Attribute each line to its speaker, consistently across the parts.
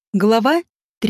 Speaker 1: Глава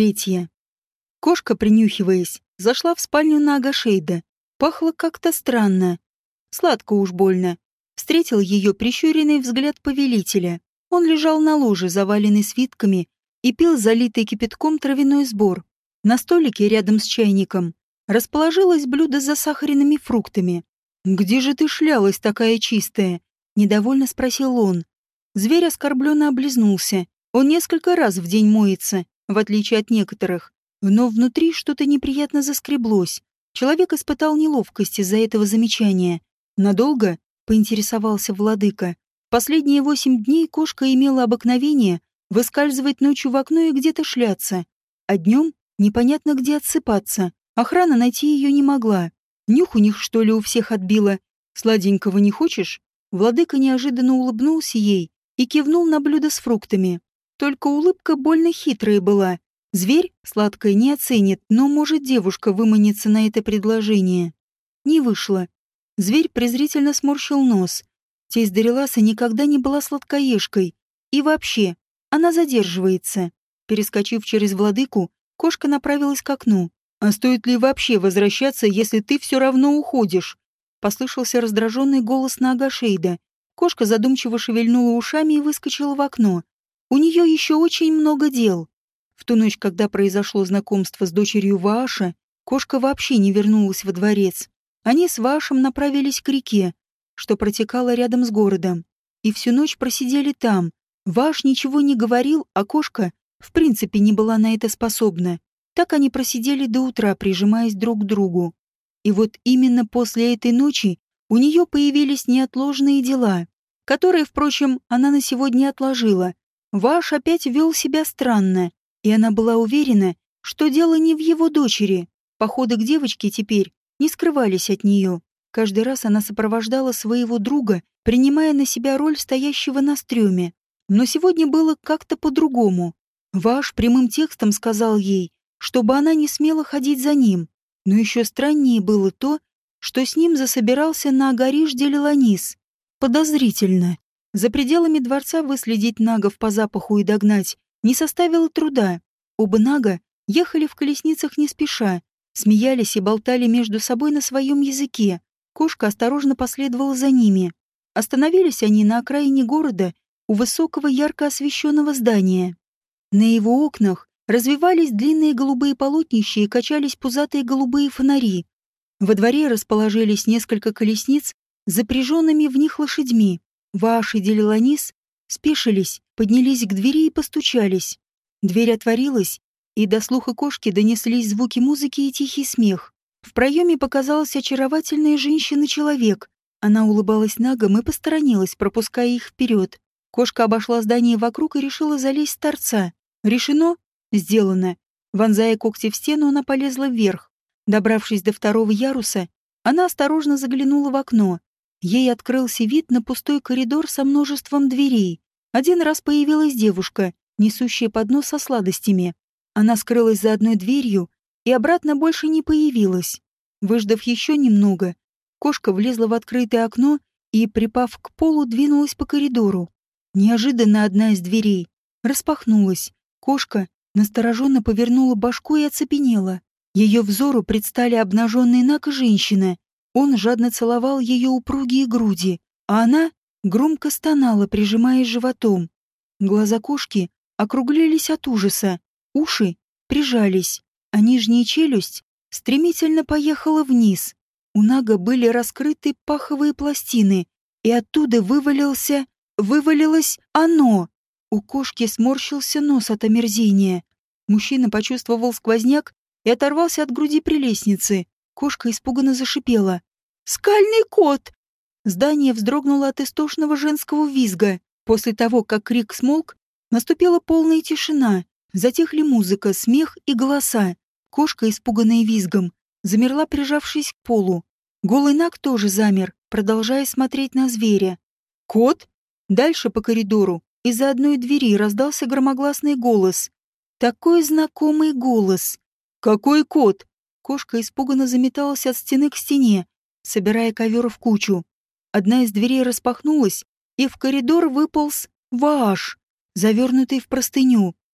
Speaker 1: 3. Кошка, принюхиваясь, зашла в спальню на Агашейда. Пахло как-то странно. Сладко уж больно. Встретил ее прищуренный взгляд повелителя. Он лежал на ложе, заваленный свитками, и пил залитый кипятком травяной сбор. На столике рядом с чайником расположилось блюдо с засахаренными фруктами. «Где же ты шлялась такая чистая?» — недовольно спросил он. Зверь оскорбленно облизнулся. Он несколько раз в день моется, в отличие от некоторых. Но внутри что-то неприятно заскреблось. Человек испытал неловкость из-за этого замечания. «Надолго?» — поинтересовался владыка. Последние 8 дней кошка имела обыкновение выскальзывать ночью в окно и где-то шляться. А днем непонятно где отсыпаться. Охрана найти ее не могла. Нюх у них, что ли, у всех отбила. «Сладенького не хочешь?» Владыка неожиданно улыбнулся ей и кивнул на блюдо с фруктами. Только улыбка больно хитрая была. Зверь сладкое не оценит, но может девушка выманиться на это предложение. Не вышло. Зверь презрительно сморщил нос. Тесть Дариласа никогда не была сладкоежкой. И вообще, она задерживается. Перескочив через владыку, кошка направилась к окну. «А стоит ли вообще возвращаться, если ты все равно уходишь?» Послышался раздраженный голос на Агашейда. Кошка задумчиво шевельнула ушами и выскочила в окно. У нее еще очень много дел. В ту ночь, когда произошло знакомство с дочерью Вааша, кошка вообще не вернулась во дворец. Они с Ваашем направились к реке, что протекала рядом с городом, и всю ночь просидели там. Вааш ничего не говорил, а кошка в принципе не была на это способна. Так они просидели до утра, прижимаясь друг к другу. И вот именно после этой ночи у нее появились неотложные дела, которые, впрочем, она на сегодня отложила. Вааш опять вел себя странно, и она была уверена, что дело не в его дочери. Походы к девочке теперь не скрывались от нее. Каждый раз она сопровождала своего друга, принимая на себя роль стоящего на стреме. Но сегодня было как-то по-другому. Вааш прямым текстом сказал ей, чтобы она не смела ходить за ним. Но еще страннее было то, что с ним засобирался на Агариш-де-Леланис. Подозрительно. За пределами дворца выследить нагов по запаху и догнать не составило труда. Оба нага ехали в колесницах не спеша, смеялись и болтали между собой на своем языке. Кошка осторожно последовала за ними. Остановились они на окраине города у высокого ярко освещенного здания. На его окнах развивались длинные голубые полотнища и качались пузатые голубые фонари. Во дворе расположились несколько колесниц с запряженными в них лошадьми. Вааш и Делиланис спешились, поднялись к двери и постучались. Дверь отворилась, и до слуха кошки донеслись звуки музыки и тихий смех. В проеме показалась очаровательная женщина-человек. Она улыбалась нагам и посторонилась, пропуская их вперед. Кошка обошла здание вокруг и решила залезть с торца. Решено? Сделано. Вонзая когти в стену, она полезла вверх. Добравшись до 2-го яруса, она осторожно заглянула в окно. Ей открылся вид на пустой коридор со множеством дверей. Один раз появилась девушка, несущая поднос со сладостями. Она скрылась за одной дверью и обратно больше не появилась. Выждав еще немного, кошка влезла в открытое окно и, припав к полу, двинулась по коридору. Неожиданно одна из дверей распахнулась. Кошка настороженно повернула башку и оцепенела. Ее взору предстали обнаженные наг и женщина. Он жадно целовал ее упругие груди, а она громко стонала, прижимаясь животом. Глаза кошки округлились от ужаса, уши прижались, а нижняя челюсть стремительно поехала вниз. У нага были раскрыты паховые пластины, и оттуда вывалилось оно. У кошки сморщился нос от омерзения. Мужчина почувствовал сквозняк и оторвался от груди прелестницы. Кошка испуганно зашипела. «Скальный кот!» Здание вздрогнуло от истошного женского визга. После того, как крик смолк, наступила полная тишина. Затихли музыка, смех и голоса. Кошка, испуганная визгом, замерла, прижавшись к полу. Голый наг тоже замер, продолжая смотреть на зверя. «Кот?» Дальше по коридору из-за одной двери раздался громогласный голос. Такой знакомый голос. «Какой кот?» Кошка испуганно заметалась от стены к стене, собирая ковер в кучу. Одна из дверей распахнулась, и в коридор выполз Вааш, завернутый в простыню.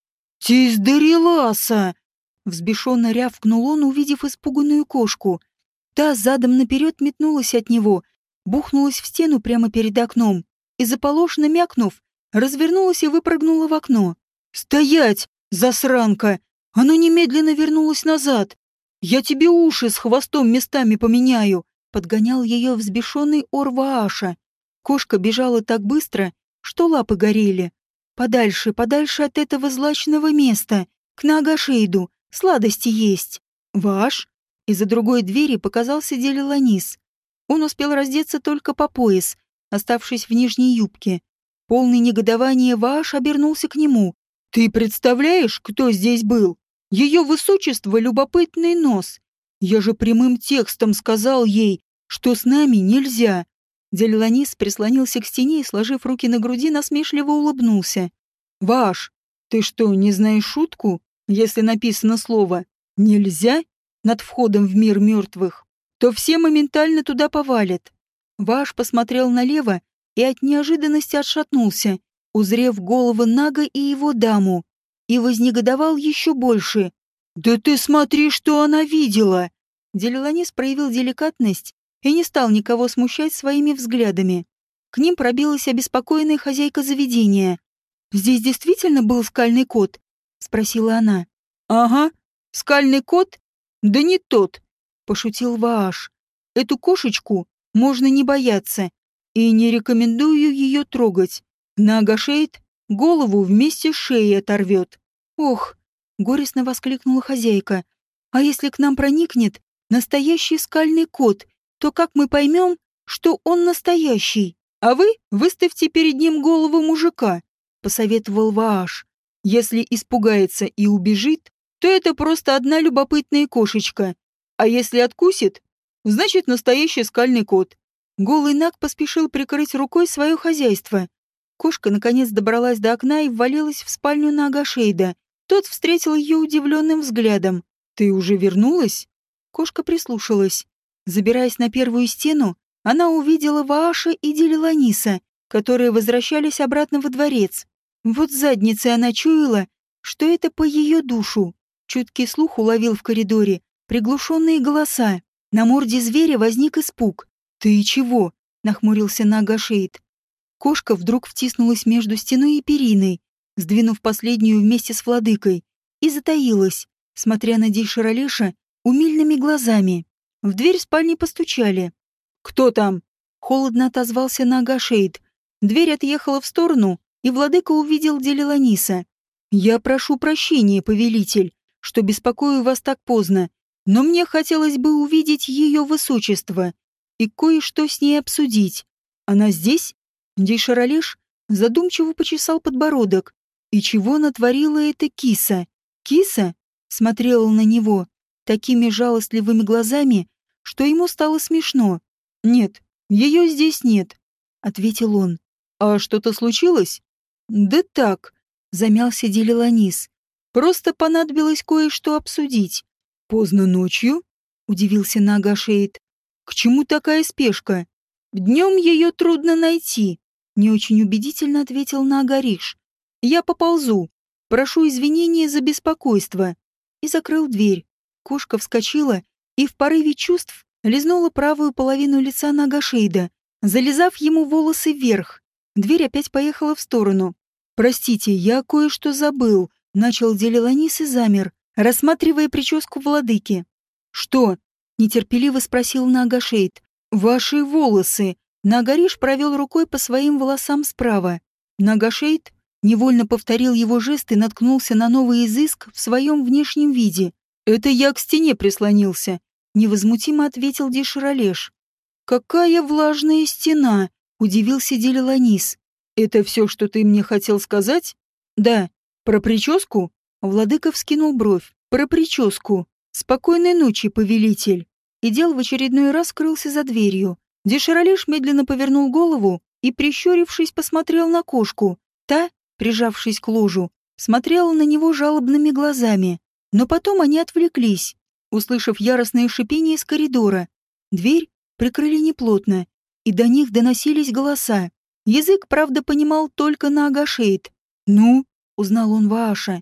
Speaker 1: «Тиздареласа!» Взбешенно рявкнул он, увидев испуганную кошку. Та задом наперед метнулась от него, бухнулась в стену прямо перед окном и, заполошно мякнув, развернулась и выпрыгнула в окно. «Стоять, засранка! Оно немедленно вернулось назад! Я тебе уши с хвостом местами поменяю!» Подгонял ее взбешенный Орвааша. Кошка бежала так быстро, что лапы горели. «Подальше, подальше от этого злачного места! К Наагашейду! Сладости есть!» «Ваш?» Из-за другой двери показался Делиланис. Он успел раздеться только по пояс, оставшись в нижней юбке. Полный негодования Вааш обернулся к нему. «Ты представляешь, кто здесь был? Ее высочество — любопытный нос. Я же прямым текстом сказал ей, что с нами нельзя». Делиланис прислонился к стене и, сложив руки на груди, насмешливо улыбнулся. «Вааш, ты что, не знаешь шутку? Если написано слово «нельзя» над входом в мир мертвых, то все моментально туда повалят». Вааш посмотрел налево и от неожиданности отшатнулся, узрев голову Нага и его даму, и вознегодовал еще больше. «Да ты смотри, что она видела!» Делиланис проявил деликатность и не стал никого смущать своими взглядами. К ним пробилась обеспокоенная хозяйка заведения. «Здесь действительно был скальный кот?» — спросила она. «Ага, скальный кот? Да не тот!» — пошутил Вааш. «Эту кошечку можно не бояться, и не рекомендую ее трогать. Наагашейд голову вместе с шеей оторвет». «Ох!» — горестно воскликнула хозяйка. «А если к нам проникнет настоящий скальный кот, то как мы поймем, что он настоящий? А вы выставьте перед ним голову мужика», — посоветовал Вааш. «Если испугается и убежит, то это просто одна любопытная кошечка. А если откусит, значит настоящий скальный кот». Голый Наг поспешил прикрыть рукой свое хозяйство. Кошка наконец добралась до окна и ввалилась в спальню Наагашейда. Тот встретил ее удивленным взглядом. «Ты уже вернулась?» Кошка прислушалась. Забираясь на первую стену, она увидела Вааша и Делиланиса, которые возвращались обратно во дворец. Вот задницей она чуяла, что это по ее душу. Чуткий слух уловил в коридоре приглушенные голоса. На морде зверя возник испуг. «Ты чего?» — нахмурился Наагашейд. Кошка вдруг втиснулась между стеной и периной, сдвинув последнюю вместе с владыкой, и затаилась, смотря на Дейшаралеша умильными глазами. В дверь спальни постучали. «Кто там?» — холодно отозвался Наагашейд. Дверь отъехала в сторону, и владыка увидел Делиланиса. «Я прошу прощения, повелитель, что беспокою вас так поздно, но мне хотелось бы увидеть ее высочество и кое-что с ней обсудить. Она здесь?» Дейшаралеш задумчиво почесал подбородок. «И чего натворила эта киса?» Киса смотрела на него такими жалостливыми глазами, что ему стало смешно. «Нет, ее здесь нет», — ответил он. «А что-то случилось?» «Да так», — замялся Делиланис. «Просто понадобилось кое-что обсудить». «Поздно ночью?» — удивился Наагашейд. «К чему такая спешка? Днем ее трудно найти», — не очень убедительно ответил Наагариш. «Я поползу. Прошу извинения за беспокойство». И закрыл дверь. Кошка вскочила и в порыве чувств лизнула правую половину лица Наагашейда, зализав ему волосы вверх. Дверь опять поехала в сторону. «Простите, я кое-что забыл», — начал Делиланис и замер, рассматривая прическу владыки. «Что?» — нетерпеливо спросил Наагашейд. «Ваши волосы». Наагариш провел рукой по своим волосам справа. Наагашейд невольно повторил его жест и наткнулся на новый изыск в своем внешнем виде. «Это я к стене прислонился», — невозмутимо ответил Дейшаралеш. «Какая влажная стена!» — удивился Делиланис. «Это все, что ты мне хотел сказать?» «Да. Про прическу?» Владыка вскинул бровь. «Про прическу. Спокойной ночи, повелитель». И дел в очередной раз скрылся за дверью. Дейшаралеш медленно повернул голову и, прищурившись, посмотрел на кошку. Та, прижавшись к ложу, смотрела на него жалобными глазами. Но потом они отвлеклись, услышав яростное шипение из коридора. Дверь прикрыли неплотно, и до них доносились голоса. Язык, правда, понимал только Наагашейд. «Ну?» — узнал он Вааша.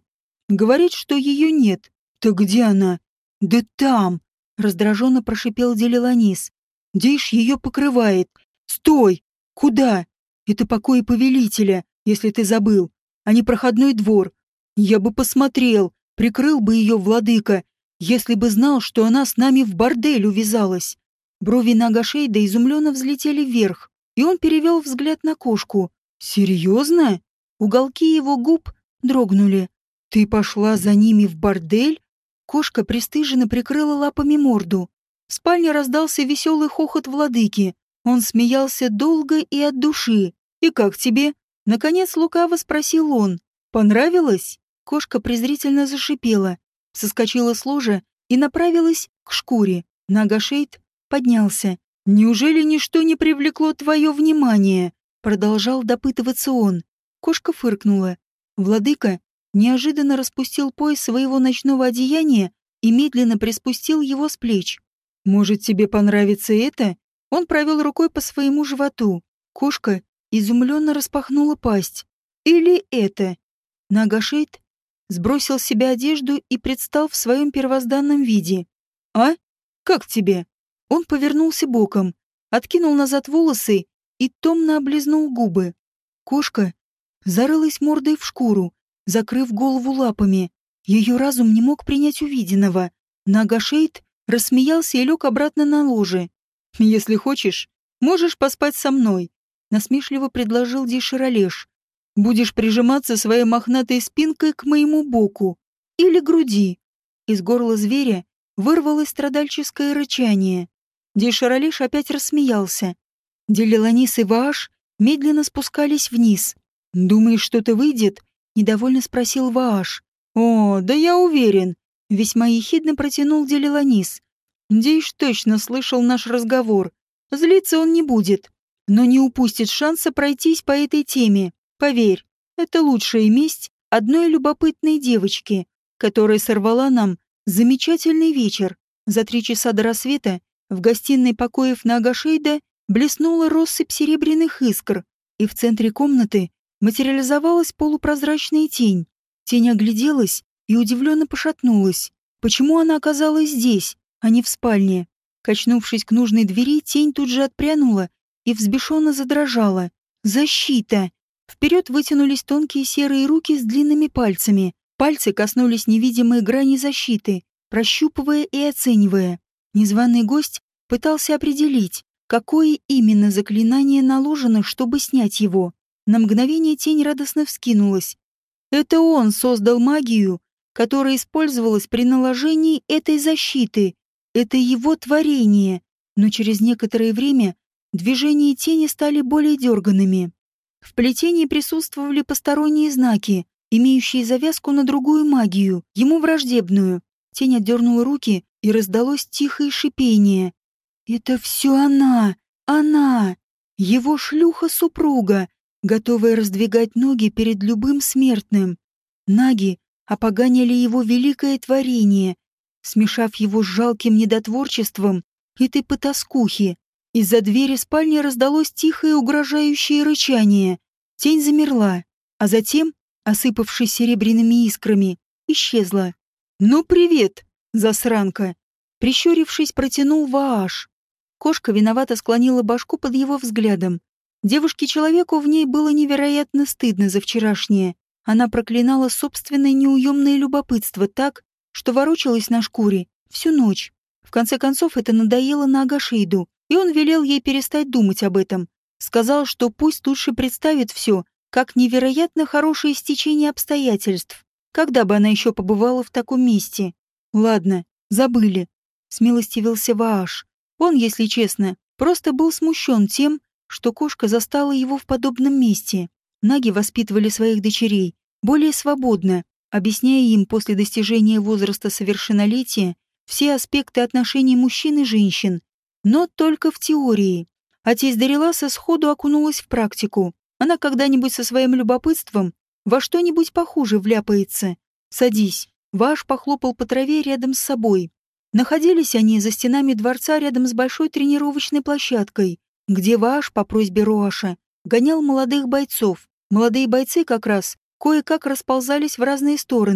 Speaker 1: Говорит, что ее нет. Так где она? Да там! Раздраженно прошипел Делиланис. Дейш ее покрывает. Стой! Куда? Это покои повелителя, если ты забыл, а не проходной двор. Я бы посмотрел, прикрыл бы ее владыка, если бы знал, что она с нами в бордель увязалась. Брови Нагашейда изумленно взлетели вверх, и он перевел взгляд на кошку. «Серьезно?» Уголки его губ дрогнули. «Ты пошла за ними в бордель?» Кошка пристыженно прикрыла лапами морду. В спальне раздался веселый хохот владыки. Он смеялся долго и от души. «И как тебе?» Наконец лукаво спросил он. «Понравилось?» Кошка презрительно зашипела, соскочила с ложа и направилась к шкуре. Нагашейд поднялся. «Неужели ничто не привлекло твое внимание?» Продолжал допытываться он. Кошка фыркнула. Владыка неожиданно распустил пояс своего ночного одеяния и медленно приспустил его с плеч. «Может, тебе понравится это?» Он провел рукой по своему животу. Кошка изумленно распахнула пасть. «Или это?» Нагашейд сбросил с себя одежду и предстал в своем первозданном виде. «А? Как тебе?» Он повернулся боком, откинул назад волосы и томно облизнул губы. Кошка зарылась мордой в шкуру, закрыв голову лапами. Ее разум не мог принять увиденного. Нагашейд рассмеялся и лег обратно на ложе. «Если хочешь, можешь поспать со мной», — насмешливо предложил Дейширалеш. «Будешь прижиматься своей мохнатой спинкой к моему боку или груди». Из горла зверя вырвалось страдальческое рычание. Дейширалеш опять рассмеялся. Делиланис и Вааш медленно спускались вниз. «Думаешь, что-то выйдет?» — недовольно спросил Вааш. «О, да я уверен», — весьма ехидно протянул Делиланис. Дейш точно слышал наш разговор. Злиться он не будет, но не упустит шанса пройтись по этой теме. Поверь, это лучшая месть одной любопытной девочки, которая сорвала нам замечательный вечер. За 3 часа до рассвета в гостиной покоев Нагашейда блеснула россыпь серебряных искр, и в центре комнаты материализовалась полупрозрачная тень. Тень огляделась и удивленно пошатнулась. Почему она оказалась здесь, а не в спальне? Качнувшись к нужной двери, тень тут же отпрянула и взбешенно задрожала. «Защита!» Вперед вытянулись тонкие серые руки с длинными пальцами. Пальцы коснулись невидимой грани защиты, прощупывая и оценивая. Незваный гость пытался определить, какое именно заклинание наложено, чтобы снять его. На мгновение тень радостно вскинулась. Это он создал магию, которая использовалась при наложении этой защиты. Это его творение. Но через некоторое время движения тени стали более дерганными. В плетении присутствовали посторонние знаки, имеющие завязку на другую магию, ему враждебную. Тень отдернула руки, и раздалось тихое шипение. «Это все она! Она! Его шлюха-супруга, готовая раздвигать ноги перед любым смертным. Наги опоганили его великое творение, смешав его с жалким недотворчеством этой потаскухи. Из-за двери спальни раздалось тихое угрожающее рычание. Тень замерла, а затем, осыпавшись серебряными искрами, исчезла. «Ну, привет, засранка!» Прищурившись, протянул Вааш. Кошка виновато склонила башку под его взглядом. Девушке-человеку в ней было невероятно стыдно за вчерашнее. Она проклинала собственное неуемное любопытство так, что ворочалась на шкуре всю ночь. В конце концов, это надоело Нагашейду, и он велел ей перестать думать об этом. Сказал, что пусть лучше представит все, как невероятно хорошее стечение обстоятельств. Когда бы она еще побывала в таком месте? Ладно, забыли. Смилостивился Вааш. Он, если честно, просто был смущен тем, что кошка застала его в подобном месте. Наги воспитывали своих дочерей более свободно, объясняя им после достижения возраста совершеннолетия все аспекты отношений мужчин и женщин, но только в теории. А тесть Дариласа сходу окунулась в практику. Она когда-нибудь со своим любопытством во что-нибудь похуже вляпается. «Садись». Вааш похлопал по траве рядом с собой. Находились они за стенами дворца рядом с большой тренировочной площадкой, где Вааш по просьбе Роаша гонял молодых бойцов. Молодые бойцы как раз кое-как расползались в разные стороны.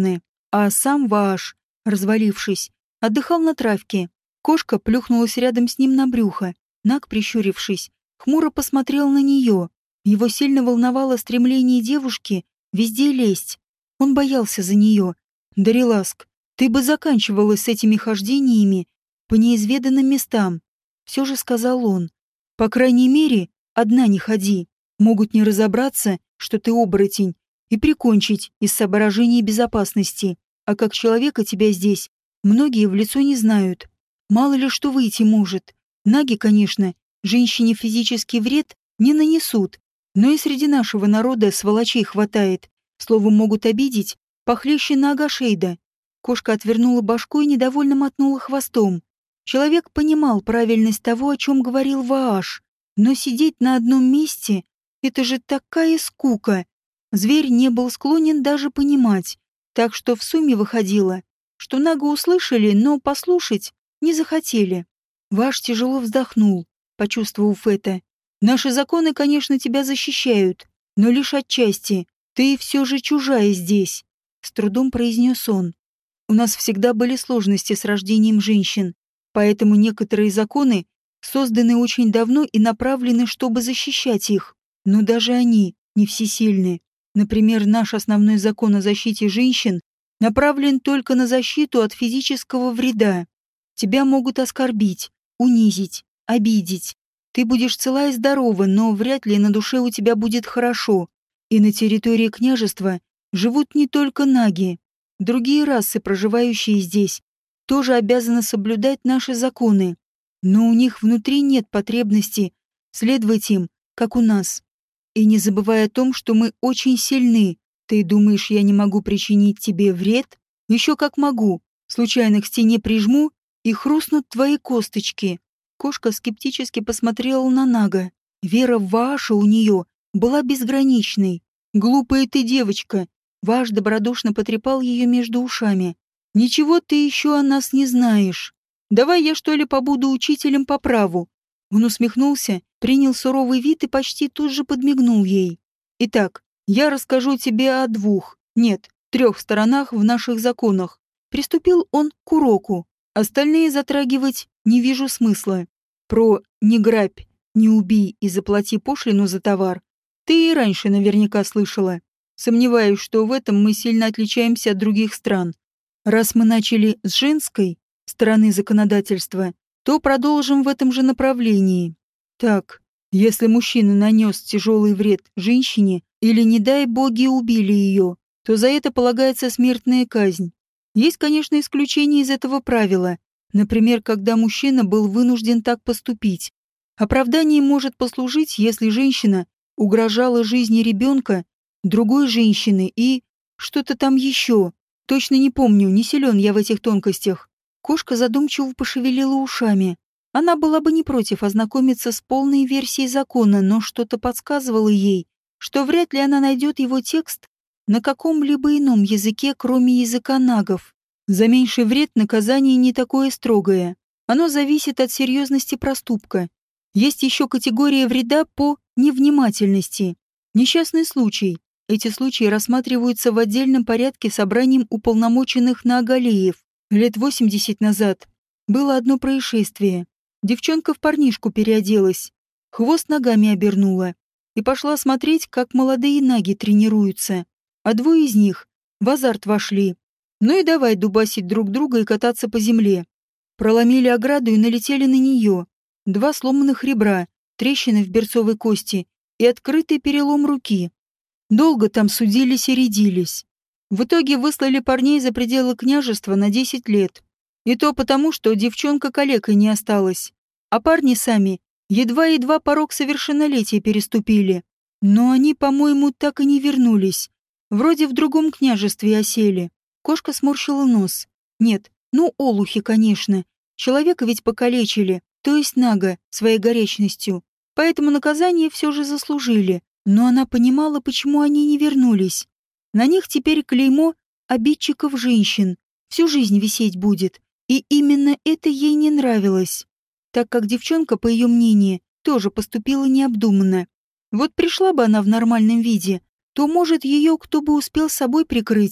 Speaker 1: а сам Вааш, развалившись, отдыхал на травке. Кошка плюхнулась рядом с ним на брюхо. Наг, прищурившись, хмуро посмотрел на нее. Его сильно волновало стремление девушки везде лезть. Он боялся за нее. «Дариласк, ты бы заканчивала с этими хождениями по неизведанным местам», — все же сказал он. «По крайней мере, одна не ходи. Могут не разобраться, что ты оборотень, и прикончить из соображений безопасности. А как человека тебя здесь многие в лицо не знают. Мало ли что выйти может. Наги, конечно, женщине физический вред не нанесут, но и среди нашего народа сволочей хватает. Словом, могут обидеть похлеще Нага Шейда». Кошка отвернула башку и недовольно мотнула хвостом. Человек понимал правильность того, о чем говорил Вааш, но сидеть на одном месте — это же такая скука. Зверь не был склонен даже понимать, так что в сумме выходило, что Нага услышали, но послушать не захотели. Вааш тяжело вздохнул, почувствовав это. «Наши законы, конечно, тебя защищают, но лишь отчасти. Ты все же чужая здесь», — с трудом произнес он. «У нас всегда были сложности с рождением женщин, поэтому некоторые законы созданы очень давно и направлены, чтобы защищать их. Но даже они не всесильны. Например, наш основной закон о защите женщин направлен только на защиту от физического вреда. Тебя могут оскорбить, унизить, обидеть. Ты будешь цела и здорова, но вряд ли на душе у тебя будет хорошо. И на территории княжества живут не только наги. Другие расы, проживающие здесь, тоже обязаны соблюдать наши законы. Но у них внутри нет потребности следовать им, как у нас. И не забывай о том, что мы очень сильны. Ты думаешь, я не могу причинить тебе вред? Еще как могу. Случайно к стене прижму, и хрустнут твои косточки». Кошка скептически посмотрела на Нага. Вера в Вааша у нее была безграничной. «Глупая ты девочка!» Вааш добродушно потрепал ее между ушами. «Ничего ты еще о нас не знаешь. Давай я, что ли, побуду учителем по праву?» Он усмехнулся, принял суровый вид и почти тут же подмигнул ей. «Итак, я расскажу тебе о двух, нет, 3 сторонах в наших законах». Приступил он к уроку. Остальные затрагивать не вижу смысла. Про «не грабь, не убей и заплати пошлину за товар» ты и раньше наверняка слышала. Сомневаюсь, что в этом мы сильно отличаемся от других стран. Раз мы начали с женской стороны законодательства, то продолжим в этом же направлении. Так, если мужчина нанес тяжелый вред женщине или, не дай боги, убили ее, то за это полагается смертная казнь. Есть, конечно, исключения из этого правила. Например, когда мужчина был вынужден так поступить. Оправданием может послужить, если женщина угрожала жизни ребенка другой женщины и что-то там еще. Точно не помню, не силен я в этих тонкостях. Кошка задумчиво пошевелила ушами. Она была бы не против ознакомиться с полной версией закона, но что-то подсказывало ей, что вряд ли она найдет его текст на каком-либо ином языке, кроме языка нагов. За меньший вред наказание не такое строгое. Оно зависит от серьезности проступка. Есть еще категория вреда по невнимательности. Несчастный случай. Эти случаи рассматриваются в отдельном порядке собранием уполномоченных нагалеев. Лет 80 назад было одно происшествие. Девчонка в парнишку переоделась, хвост ногами обернула и пошла смотреть, как молодые наги тренируются. А 2 из них в азарт вошли. Ну и давай дубасить друг друга и кататься по земле. Проломили ограду и налетели на нее. 2 сломанных ребра, трещины в берцовой кости и открытый перелом руки. Долго там судились и рядились. В итоге выслали парней за пределы княжества на 10 лет. И то потому, что девчонка калекой не осталась. А парни сами едва-едва порог совершеннолетия переступили. Но они, по-моему, так и не вернулись. Вроде в другом княжестве осели. Кошка сморщила нос. Нет, ну олухи, конечно. Человека ведь покалечили, то есть нага, своей горячностью. Поэтому наказание все же заслужили. Но она понимала, почему они не вернулись. На них теперь клеймо обидчиков женщин. Всю жизнь висеть будет. И именно это ей не нравилось. Так как девчонка, по ее мнению, тоже поступила необдуманно. Вот пришла бы она в нормальном виде, то, может, ее кто бы успел собой прикрыть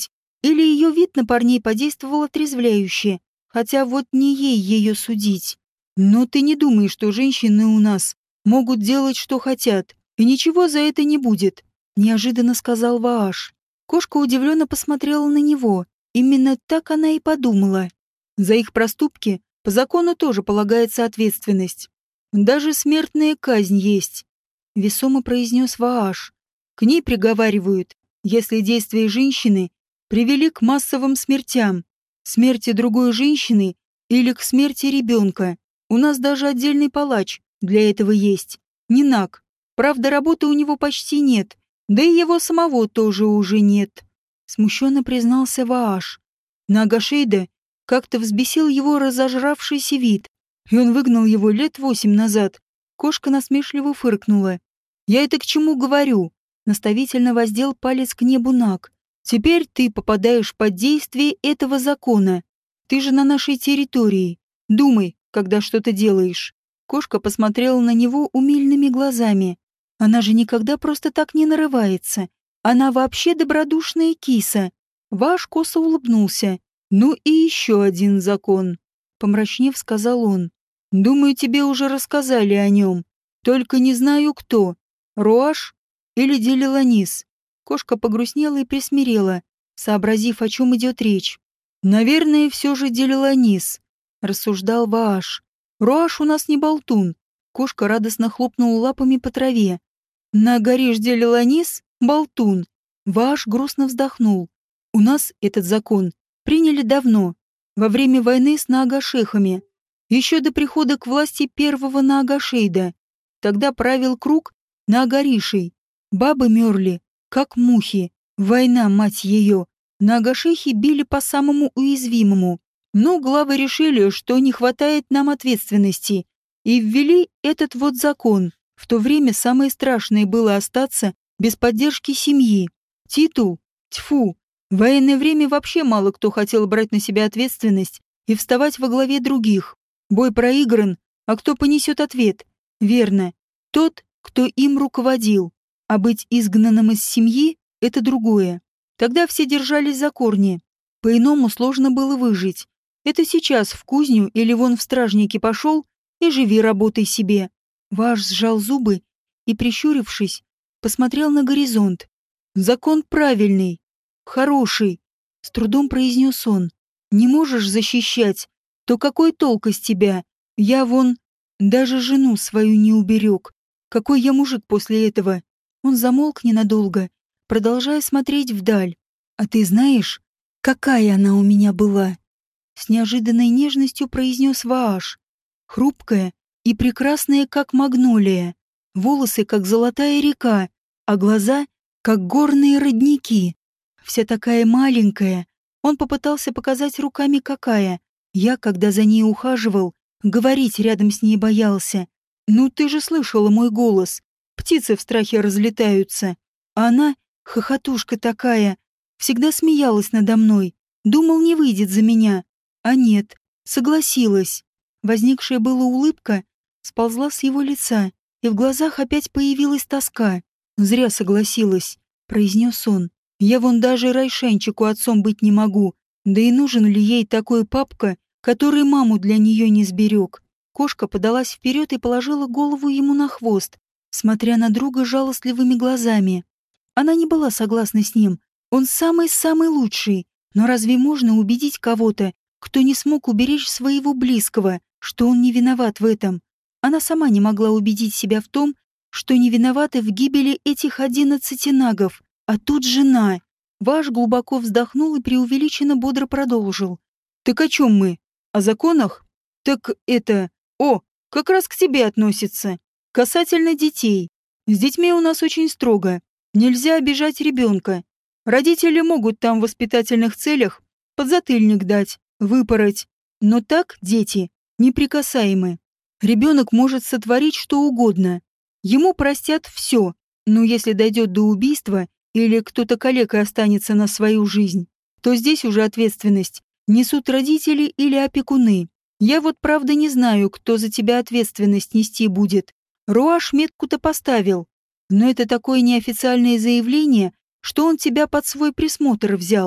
Speaker 1: Или ее вид на парней подействовал отрезвляюще, хотя вот не ей ее судить. Но ты не думай, что женщины у нас могут делать, что хотят, и ничего за это не будет, неожиданно сказал Вааш. Кошка удивленно посмотрела на него. Именно так она и подумала. За их проступки по закону тоже полагается ответственность. Даже смертная казнь есть, весомо произнес Вааш. К ней приговаривают, если действия женщины привели к массовым смертям, смерти другой женщины или к смерти ребенка. У нас даже отдельный палач для этого есть. Нинак. Правда, работы у него почти нет, да и его самого тоже уже нет. Смущенно признался Вааш. Нага Шейда как-то взбесил его разожравшийся вид, и он выгнал его лет 8 назад. Кошка насмешливо фыркнула. «Я это к чему говорю?» Наставительно воздел палец к небу Наг. «Теперь ты попадаешь под действие этого закона. Ты же на нашей территории. Думай, когда что-то делаешь». Кошка посмотрела на него умильными глазами. Она же никогда просто так не нарывается. Она вообще добродушная киса. Ваш косо улыбнулся. «Ну и еще один закон», — помрачнев сказал он. «Думаю, тебе уже рассказали о нем. Только не знаю, кто. Руаш или Делиланис?» Кошка погрустнела и присмирела, сообразив, о чем идет речь. «Наверное, все же Делиланис», — рассуждал Вааш. «Руаш у нас не болтун». Кошка радостно хлопнула лапами по траве. «Нагоришь Делиланис? Болтун». Вааш грустно вздохнул. «У нас этот закон приняли давно, во время войны с Наагашехами, еще до прихода к власти первого Наагашейда. Тогда правил круг Наагаришей. Бабы мерли, как мухи. Война, мать ее. Наагашехи били по самому уязвимому. Но главы решили, что не хватает нам ответственности, и ввели этот вот закон. В то время самое страшное было остаться без поддержки семьи. Титул? Тьфу! В военное время вообще мало кто хотел брать на себя ответственность и вставать во главе других. Бой проигран, а кто понесет ответ? Верно, тот, кто им руководил. А быть изгнанным из семьи – это другое. Тогда все держались за корни. По-иному сложно было выжить. Это сейчас в кузню или вон в стражники пошел и живи, работай себе. Ваш сжал зубы и, прищурившись, посмотрел на горизонт. Закон правильный. «Хороший», — с трудом произнес он. «Не можешь защищать, то какой толк из тебя? Я вон даже жену свою не уберег. Какой я мужик после этого?» Он замолк ненадолго, продолжая смотреть вдаль. «А ты знаешь, какая она у меня была?» С неожиданной нежностью произнес Вааш. Хрупкая и прекрасная, как магнолия. Волосы, как золотая река, а глаза, как горные родники. Вся такая маленькая. Он попытался показать руками, какая. Я, когда за ней ухаживал, говорить рядом с ней боялся. Ну ты же слышала мой голос. Птицы в страхе разлетаются. А она, хохотушка такая, всегда смеялась надо мной. Думал, не выйдет за меня. А нет, согласилась. Возникшая была улыбка сползла с его лица, и в глазах опять появилась тоска. «Зря согласилась», — произнес он. «Я вон даже Райшенчику отцом быть не могу. Да и нужен ли ей такой папка, который маму для нее не сберег?» Кошка подалась вперед и положила голову ему на хвост, смотря на друга жалостливыми глазами. Она не была согласна с ним. Он самый-самый лучший. Но разве можно убедить кого-то, кто не смог уберечь своего близкого, что он не виноват в этом? Она сама не могла убедить себя в том, что не виноваты в гибели этих 11 нагов. А тут жена. Ваш глубоко вздохнул и преувеличенно бодро продолжил. «Так о чем мы? О законах? Так это... О, как раз к тебе относится. Касательно детей. С детьми у нас очень строго. Нельзя обижать ребенка. Родители могут там в воспитательных целях подзатыльник дать, выпороть. Но так дети неприкасаемы. Ребенок может сотворить что угодно. Ему простят все. Но если дойдет до убийства или кто-то калекой останется на свою жизнь, то здесь уже ответственность несут родители или опекуны. Я вот правда не знаю, кто за тебя ответственность нести будет. Руаш метку-то поставил. Но это такое неофициальное заявление, что он тебя под свой присмотр взял.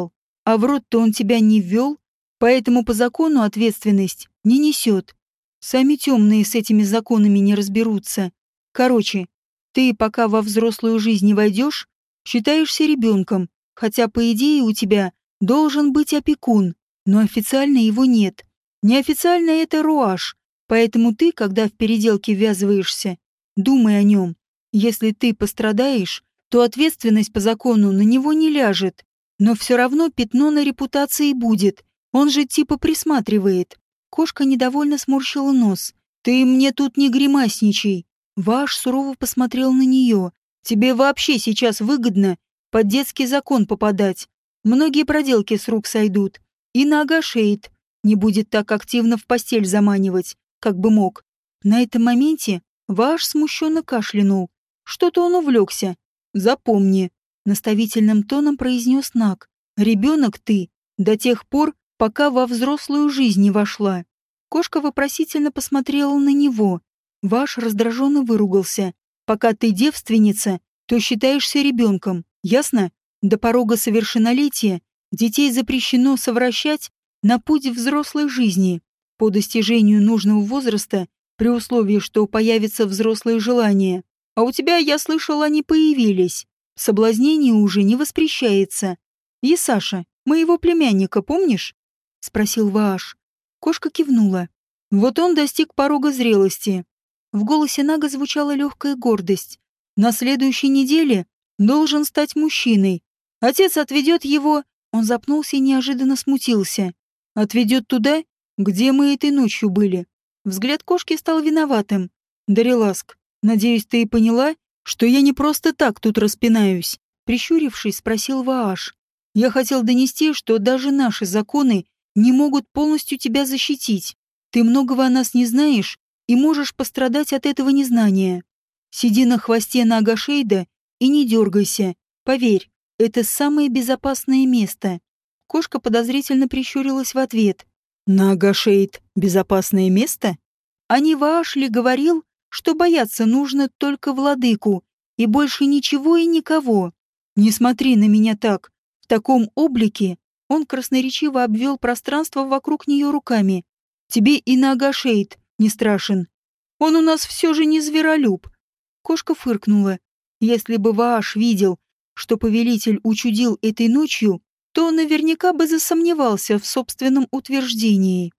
Speaker 1: А в рот-то он тебя не ввел, поэтому по закону ответственность не несет. Сами темные с этими законами не разберутся. Короче, ты пока во взрослую жизнь не войдешь, считаешься ребенком, хотя по идее у тебя должен быть опекун, но официально его нет. Неофициально это руаш, поэтому ты, когда в переделке ввязываешься, думай о нем. Если ты пострадаешь, то ответственность по закону на него не ляжет, но все равно пятно на репутации будет, он же типа присматривает. Кошка недовольно сморщила нос. «Ты мне тут не гримасничай!» Ваш сурово посмотрел на нее. «Тебе вообще сейчас выгодно под детский закон попадать. Многие проделки с рук сойдут. И на Агашейд не будет так активно в постель заманивать, как бы мог». На этом моменте Ваш смущенно кашлянул. Что-то он увлекся. «Запомни», — наставительным тоном произнес Наг. «Ребенок ты до тех пор, пока во взрослую жизнь не вошла». Кошка вопросительно посмотрела на него. Ваш раздраженно выругался. «Пока ты девственница, то считаешься ребенком, ясно? До порога совершеннолетия детей запрещено совращать на путь взрослой жизни. По достижению нужного возраста, при условии, что появятся взрослые желания. А у тебя, я слышал, они появились. Соблазнение уже не воспрещается. И Саша, моего племянника, помнишь?» — спросил Вааш. Кошка кивнула. Вот он достиг порога зрелости. В голосе Нага звучала легкая гордость. На следующей неделе должен стать мужчиной. Отец отведет его... Он запнулся и неожиданно смутился. Отведет туда, где мы этой ночью были. Взгляд кошки стал виноватым. «Дариласк, надеюсь, ты и поняла, что я не просто так тут распинаюсь?» Прищурившись, спросил Вааш. «Я хотел донести, что даже наши законы не могут полностью тебя защитить. Ты многого о нас не знаешь и можешь пострадать от этого незнания. Сиди на хвосте на Агашейда и не дергайся. Поверь, это самое безопасное место». Кошка подозрительно прищурилась в ответ. «На Агашейд безопасное место?» А не Вааш ли говорил, что бояться нужно только владыку и больше ничего и никого? «Не смотри на меня так. В таком облике...» Он красноречиво обвел пространство вокруг нее руками. «Тебе и на Агашейд не страшен. Он у нас все же не зверолюб». Кошка фыркнула. Если бы Вааш видел, что повелитель учудил этой ночью, то он наверняка бы засомневался в собственном утверждении.